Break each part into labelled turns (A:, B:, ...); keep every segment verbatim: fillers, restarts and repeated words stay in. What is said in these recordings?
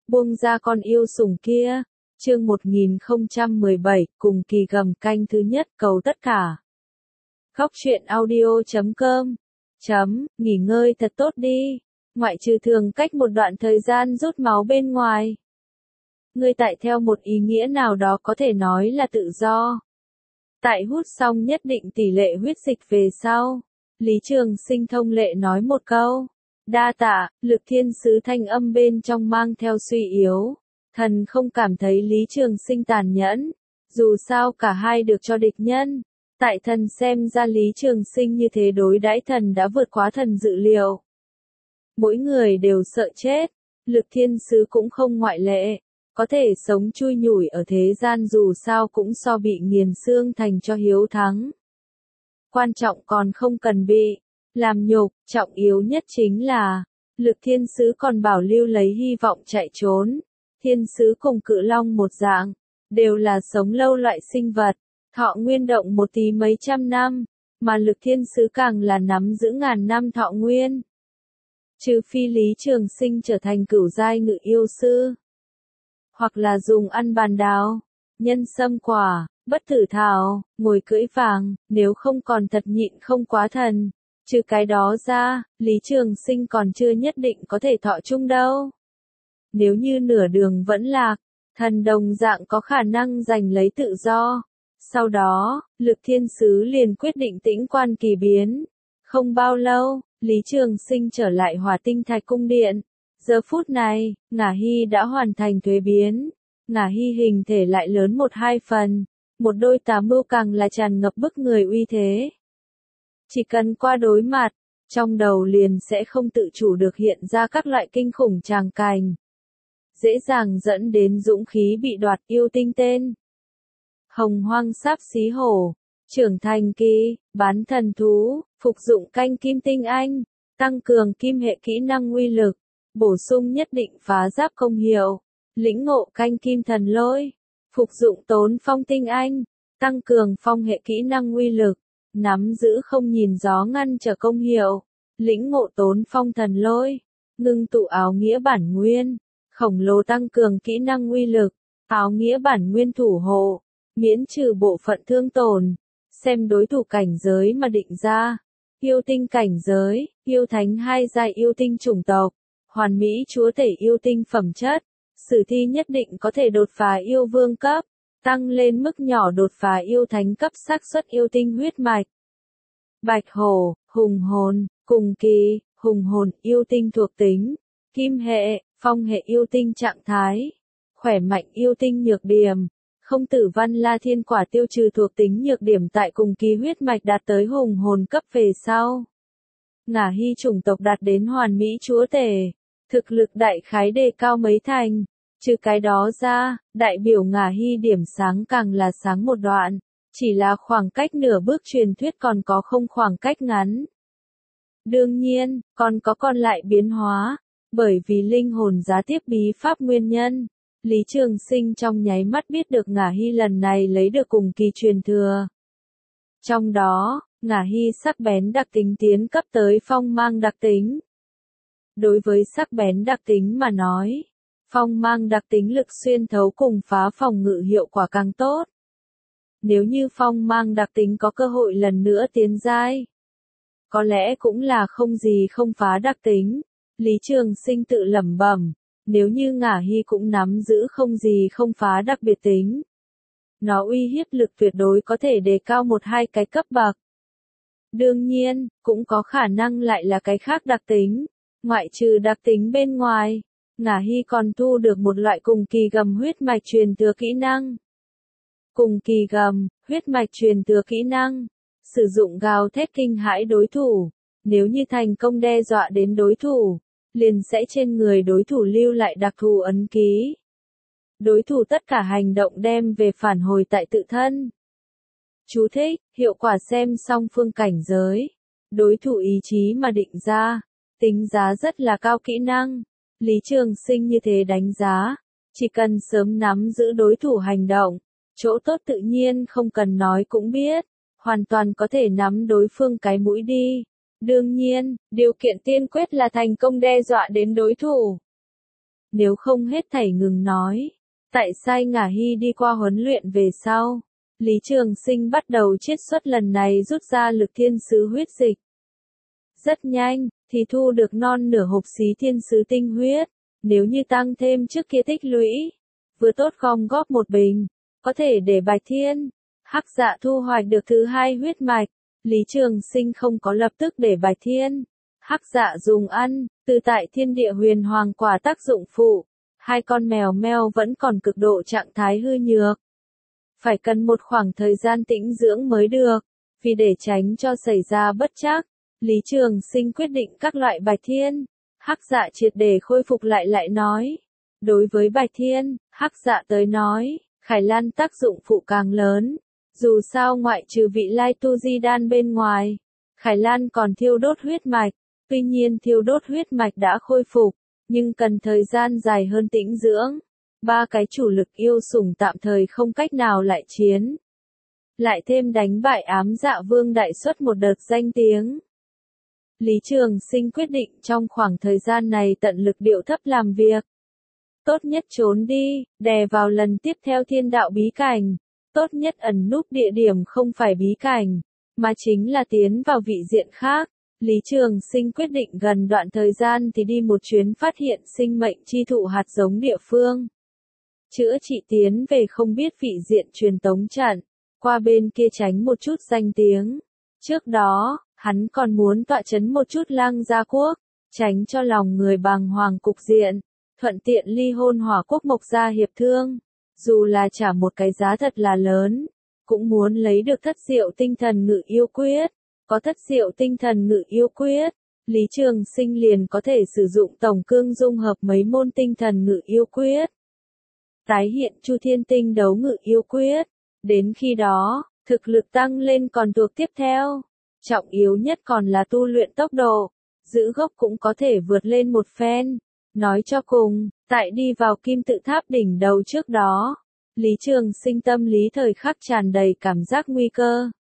A: Buông ra con yêu sủng kia. Chương một nghìn không trăm mười bảy, cùng kỳ gầm canh thứ nhất, cầu tất cả. Góc truyện audio chấm com. Chấm, nghỉ ngơi thật tốt đi. Ngoại trừ thường cách một đoạn thời gian rút máu bên ngoài. Ngươi tại theo một ý nghĩa nào đó có thể nói là tự do. Tại hút xong nhất định tỷ lệ huyết dịch về sau. Lý Trường Sinh thông lệ nói một câu. Đa tạ, Lực Thiên Sứ thanh âm bên trong mang theo suy yếu. Thần không cảm thấy Lý Trường Sinh tàn nhẫn. Dù sao cả hai được cho địch nhân. Tại thần xem ra Lý Trường Sinh như thế đối đãi thần đã vượt quá thần dự liệu. Mỗi người đều sợ chết. Lực Thiên Sứ cũng không ngoại lệ. Có thể sống chui nhủi ở thế gian dù sao cũng so bị nghiền xương thành cho hiếu thắng. Quan trọng còn không cần bị làm nhục, trọng yếu nhất chính là Lực Thiên Sứ còn bảo lưu lấy hy vọng chạy trốn. Thiên Sứ cùng Cự Long một dạng, đều là sống lâu loại sinh vật, thọ nguyên động một tí mấy trăm năm, mà Lực Thiên Sứ càng là nắm giữ ngàn năm thọ nguyên. Trừ phi Lý Trường Sinh trở thành cửu giai ngự yêu sư, hoặc là dùng ăn bàn đào, nhân sâm quả, bất tử thảo, ngồi cưỡi vàng, nếu không còn thật nhịn không quá thần. Trừ cái đó ra, Lý Trường Sinh còn chưa nhất định có thể thọ chung đâu. Nếu như nửa đường vẫn lạc, thần đồng dạng có khả năng giành lấy tự do. Sau đó, Lực Thiên Sứ liền quyết định tĩnh quan kỳ biến. Không bao lâu, Lý Trường Sinh trở lại Hỏa Tinh Thạch Cung Điện. Giờ phút này, Ngả Hy đã hoàn thành thuế biến. Ngả Hy hình thể lại lớn một hai phần. Một đôi tà mưu càng là tràn ngập bức người uy thế. Chỉ cần qua đối mặt, trong đầu liền sẽ không tự chủ được hiện ra các loại kinh khủng tràng cảnh. Dễ dàng dẫn đến dũng khí bị đoạt yêu tinh tên. Hồng hoang sáp xí hổ, trưởng thành kỳ, bán thần thú, phục dụng canh kim tinh anh, tăng cường kim hệ kỹ năng uy lực, bổ sung nhất định phá giáp công hiệu, lĩnh ngộ canh kim thần lôi, phục dụng tốn phong tinh anh, tăng cường phong hệ kỹ năng uy lực, nắm giữ không nhìn gió ngăn trở công hiệu, lĩnh ngộ tốn phong thần lôi, ngưng tụ áo nghĩa bản nguyên. Khổng lồ tăng cường kỹ năng uy lực, áo nghĩa bản nguyên thủ hộ, miễn trừ bộ phận thương tổn, xem đối thủ cảnh giới mà định ra. Yêu tinh cảnh giới, yêu thánh hai giai yêu tinh chủng tộc, hoàn mỹ chúa tể yêu tinh phẩm chất, sử thi nhất định có thể đột phá yêu vương cấp, tăng lên mức nhỏ đột phá yêu thánh cấp xác suất yêu tinh huyết mạch. Bạch hổ, hùng hồn, cùng kỳ, hùng hồn yêu tinh thuộc tính, kim hệ. Phong hệ yêu tinh trạng thái, khỏe mạnh yêu tinh nhược điểm, không tử văn la thiên quả tiêu trừ thuộc tính nhược điểm tại cùng kỳ huyết mạch đạt tới hùng hồn cấp về sau. Ngả Hy chủng tộc đạt đến hoàn mỹ chúa tể, thực lực đại khái đề cao mấy thành, trừ cái đó ra, đại biểu Ngả Hy điểm sáng càng là sáng một đoạn, chỉ là khoảng cách nửa bước truyền thuyết còn có không khoảng cách ngắn. Đương nhiên, còn có còn lại biến hóa. Bởi vì linh hồn giá tiếp bí pháp nguyên nhân, Lý Trường Sinh trong nháy mắt biết được Ngả Hy lần này lấy được cùng kỳ truyền thừa. Trong đó, Ngả Hy sắc bén đặc tính tiến cấp tới phong mang đặc tính. Đối với sắc bén đặc tính mà nói, phong mang đặc tính lực xuyên thấu cùng phá phòng ngự hiệu quả càng tốt. Nếu như phong mang đặc tính có cơ hội lần nữa tiến giai, có lẽ cũng là không gì không phá đặc tính. Lý Trường Sinh tự lẩm bẩm, nếu như Ngả Hy cũng nắm giữ không gì không phá đặc biệt tính. Nó uy hiếp lực tuyệt đối có thể đề cao một hai cái cấp bậc. Đương nhiên, cũng có khả năng lại là cái khác đặc tính. Ngoại trừ đặc tính bên ngoài, Ngả Hy còn thu được một loại cùng kỳ gầm huyết mạch truyền thừa kỹ năng. Cùng kỳ gầm, huyết mạch truyền thừa kỹ năng, sử dụng gào thét kinh hãi đối thủ, nếu như thành công đe dọa đến đối thủ, liền sẽ trên người đối thủ lưu lại đặc thù ấn ký. Đối thủ tất cả hành động đem về phản hồi tại tự thân. Chú thích, hiệu quả xem song phương cảnh giới. Đối thủ ý chí mà định ra, tính giá rất là cao kỹ năng. Lý Trường Sinh như thế đánh giá, chỉ cần sớm nắm giữ đối thủ hành động, chỗ tốt tự nhiên không cần nói cũng biết, hoàn toàn có thể nắm đối phương cái mũi đi. Đương nhiên, điều kiện tiên quyết là thành công đe dọa đến đối thủ. nếu không hết thảy ngừng nói. Tại Sai Ngả Hy đi qua huấn luyện về sau, Lý Trường Sinh bắt đầu chiết xuất lần này rút ra lực thiên sứ huyết dịch. Rất nhanh, thì thu được non nửa hộp xí thiên sứ tinh huyết, nếu như tăng thêm trước kia tích lũy, vừa tốt gom góp một bình, có thể để Bạch Thiên, Hắc Dạ thu hoạch được thứ hai huyết mạch. Lý Trường Sinh không có lập tức để Bạch Thiên, Hắc Dạ dùng ăn, từ tại thiên địa huyền hoàng quả tác dụng phụ, hai con mèo meo vẫn còn cực độ trạng thái hư nhược. Phải cần một khoảng thời gian tĩnh dưỡng mới được, vì để tránh cho xảy ra bất trắc, Lý Trường Sinh quyết định các loại Bạch Thiên, Hắc Dạ triệt để khôi phục lại lại nói. Đối với Bạch Thiên, Hắc Dạ tới nói, Khải Lan tác dụng phụ càng lớn. Dù sao ngoại trừ vị lai tu di đan bên ngoài, Khải Lan còn thiêu đốt huyết mạch, tuy nhiên thiêu đốt huyết mạch đã khôi phục, nhưng cần thời gian dài hơn tĩnh dưỡng. Ba cái chủ lực yêu sủng tạm thời không cách nào lại chiến. Lại thêm đánh bại ám dạ vương đại xuất một đợt danh tiếng. Lý Trường Sinh quyết định trong khoảng thời gian này tận lực điệu thấp làm việc. Tốt nhất trốn đi, đè vào lần tiếp theo thiên đạo bí cảnh. Tốt nhất ẩn núp địa điểm không phải bí cảnh, mà chính là tiến vào vị diện khác. Lý Trường Sinh quyết định gần đoạn thời gian thì đi một chuyến phát hiện sinh mệnh chi thụ hạt giống địa phương. Chữa trị tiến về không biết vị diện truyền tống trận, qua bên kia tránh một chút danh tiếng. Trước đó, hắn còn muốn tọa chấn một chút Lang Gia Quốc, tránh cho lòng người bàng hoàng cục diện, thuận tiện ly hôn Hỏa Quốc Mộc Gia hiệp thương. Dù là trả một cái giá thật là lớn, cũng muốn lấy được thất diệu tinh thần ngự yêu quyết. Có thất diệu tinh thần ngự yêu quyết, Lý Trường Sinh liền có thể sử dụng tổng cương dung hợp mấy môn tinh thần ngự yêu quyết. Tái hiện Chu Thiên Tinh đấu ngự yêu quyết. Đến khi đó, thực lực tăng lên còn thuộc tiếp theo. Trọng yếu nhất còn là tu luyện tốc độ, giữ gốc cũng có thể vượt lên một phen. Nói cho cùng, tại đi vào kim tự tháp đỉnh đầu trước đó, Lý Trường Sinh tâm lý thời khắc tràn đầy cảm giác nguy cơ.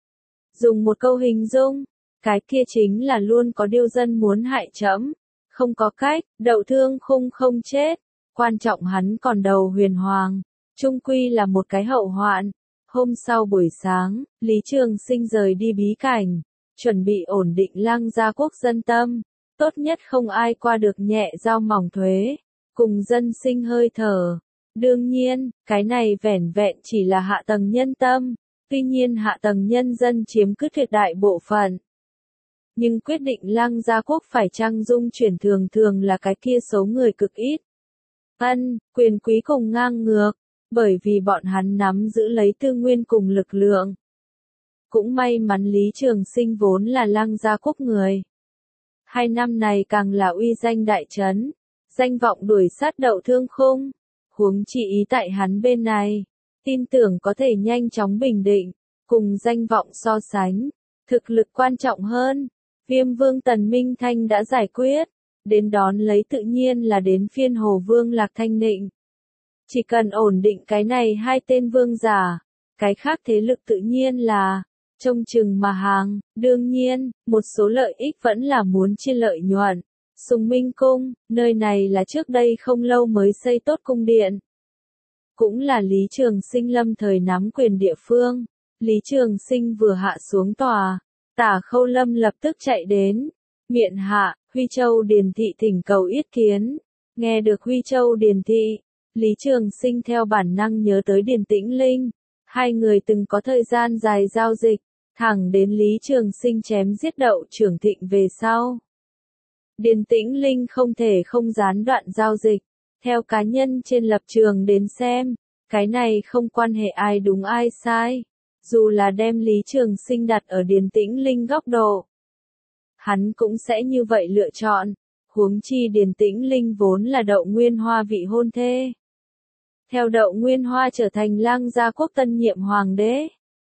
A: Dùng một câu hình dung, cái kia chính là luôn có điêu dân muốn hại trẫm, không có cách, đậu thương khung không chết, quan trọng hắn còn đầu huyền hoàng, chung quy là một cái hậu hoạn. Hôm sau buổi sáng, Lý Trường Sinh rời đi bí cảnh, chuẩn bị ổn định Lang Gia Quốc dân tâm, tốt nhất không ai qua được nhẹ dao mỏng thuế, cùng dân sinh hơi thở. Đương nhiên, cái này vẻn vẹn chỉ là hạ tầng nhân tâm. Tuy nhiên hạ tầng nhân dân chiếm cứ tuyệt đại bộ phận. Nhưng quyết định Lang Gia Quốc phải chăng dung chuyển thường thường là cái kia số người cực ít. Ân, quyền quý cùng ngang ngược, bởi vì bọn hắn nắm giữ lấy tư nguyên cùng lực lượng. Cũng may mắn Lý Trường Sinh vốn là Lang Gia Quốc người. Hai năm này càng là uy danh đại trấn, danh vọng đuổi sát đậu thương khung, huống chi ý tại hắn bên này. Tin tưởng có thể nhanh chóng bình định, cùng danh vọng so sánh, thực lực quan trọng hơn. Viêm Vương Tần Minh Thanh đã giải quyết, đến đón lấy tự nhiên là đến phiên Hồ Vương Lạc Thanh Nịnh. Chỉ cần ổn định cái này hai tên vương giả, cái khác thế lực tự nhiên là trông chừng mà hàng. Đương nhiên, một số lợi ích vẫn là muốn chia lợi nhuận. Sùng Minh Cung, nơi này là trước đây không lâu mới xây tốt cung điện. Cũng là Lý Trường Sinh lâm thời nắm quyền địa phương. Lý Trường Sinh vừa hạ xuống tòa, Tả Khâu Lâm lập tức chạy đến. Miện hạ, Huy Châu Điền Thị thỉnh cầu yết kiến. Nghe được Huy Châu Điền Thị, Lý Trường Sinh theo bản năng nhớ tới Điền Tĩnh Linh. Hai người từng có thời gian dài giao dịch, thẳng đến Lý Trường Sinh chém giết Đậu Trưởng Thịnh về sau. Điền Tĩnh Linh không thể không gián đoạn giao dịch. Theo cá nhân trên lập trường đến xem, cái này không quan hệ ai đúng ai sai. Dù là đem Lý Trường Sinh đặt ở Điền Tĩnh Linh góc độ, hắn cũng sẽ như vậy lựa chọn. Huống chi Điền Tĩnh Linh vốn là Đậu Nguyên Hoa vị hôn thê. Theo Đậu Nguyên Hoa trở thành Lang Gia Quốc tân nhiệm hoàng đế,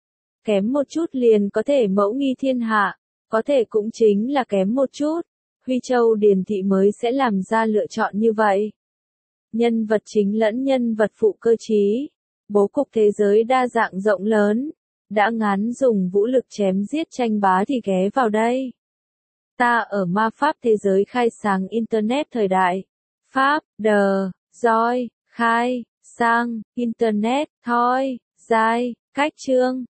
A: kém một chút liền có thể mẫu nghi thiên hạ, có thể cũng chính là kém một chút, Huy Châu Điền Thị mới sẽ làm ra lựa chọn như vậy. Nhân vật chính lẫn nhân vật phụ cơ trí, bố cục thế giới đa dạng rộng lớn, đã ngán dùng vũ lực chém giết tranh bá thì ghé vào đây. Ta ở ma pháp thế giới khai sáng Internet thời đại, Pháp, đờ, roi, khai, sang, internet, thoi, giai, cách chương.